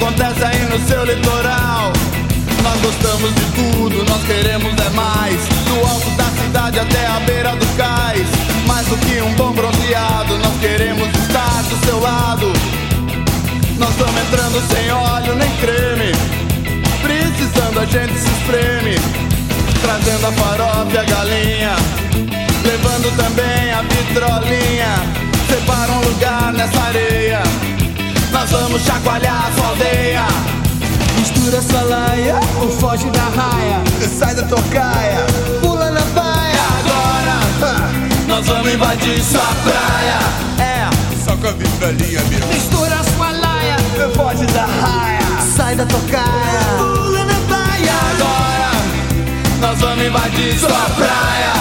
acontece aí no seu litoral. Nós gostamos de tudo, nós queremos é mais. Do alto da cidade até a beira do cais. Mais do que um bom bronzeado, nós queremos estar do seu lado. Nós estamos entrando sem óleo nem creme. Precisando a gente se espreme. Trazendo a farofa e a galinha. Levando também a vitrolinha. Separa um lugar nessa areia. Nós vamos chacoalhar a sua aldeia. Mistura sua laia, ou foge da raia. Sai da tocaia, pula na baia. Agora nós vamos invadir sua praia. É, só com a vitrolinha mesmo. Mistura sua laia, foge da raia. sai da tocaia, pula na baia. Agora nós vamos invadir sua praia.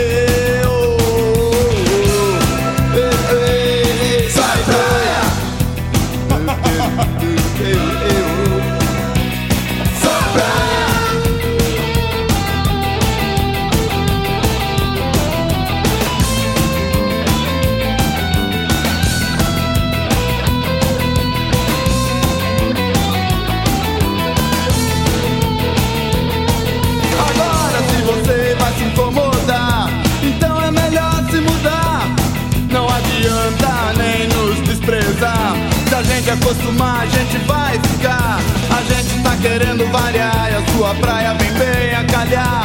Sai praia. Sua praia. Agora se você vai se incomodar, então é melhor se mudar. Não adianta nem nos desprezar. Se a gente acostumar, a gente vai ficar. A gente tá querendo variar e a sua praia vem bem a calhar.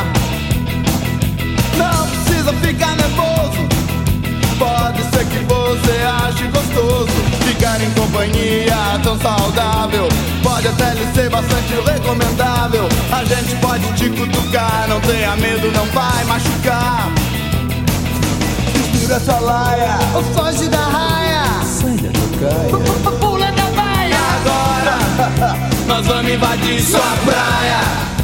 Não precisa ficar nervoso. Pode ser que você ache gostoso ficar em companhia tão saudável. Pode até lhe ser bastante recomendável. A gente pode te cutucar, não tenha medo, não vai machucar. Mistura sua laia, ou foge da raia. sai da tocaia, Pula da baia. agora nós vamos invadir sua praia.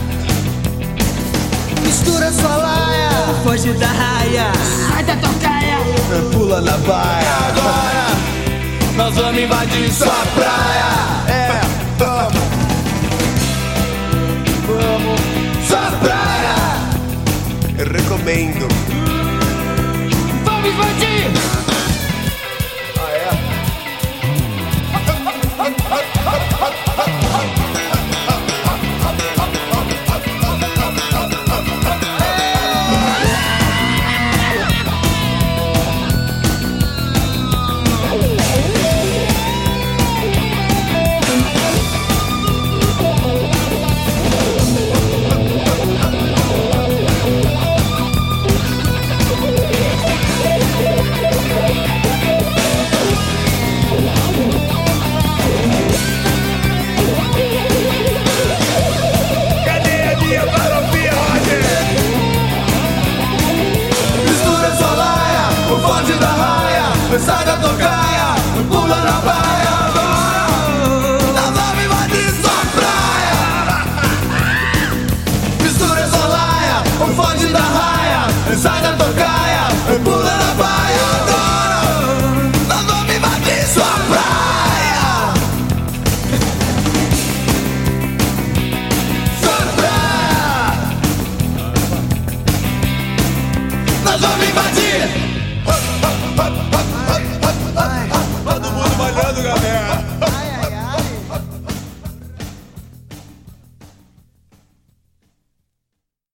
Mistura sua laia, ou foge da raia. Sai da tocaia, pula na baia. Agora nós vamos invadir sua praia. É, vamos. Vamos. Sua praia. Eu recomendo. vamos invadir. Foge da raia, sai da tocaia, pula na baia. Nós vamos invadir sua praia. Mistura sua laia, foge da raia, sai da tocaia, pula na baia. Nós vamos invadir sua praia. Sua praia. Nós vamos invadir. Todo mundo malhando, galera.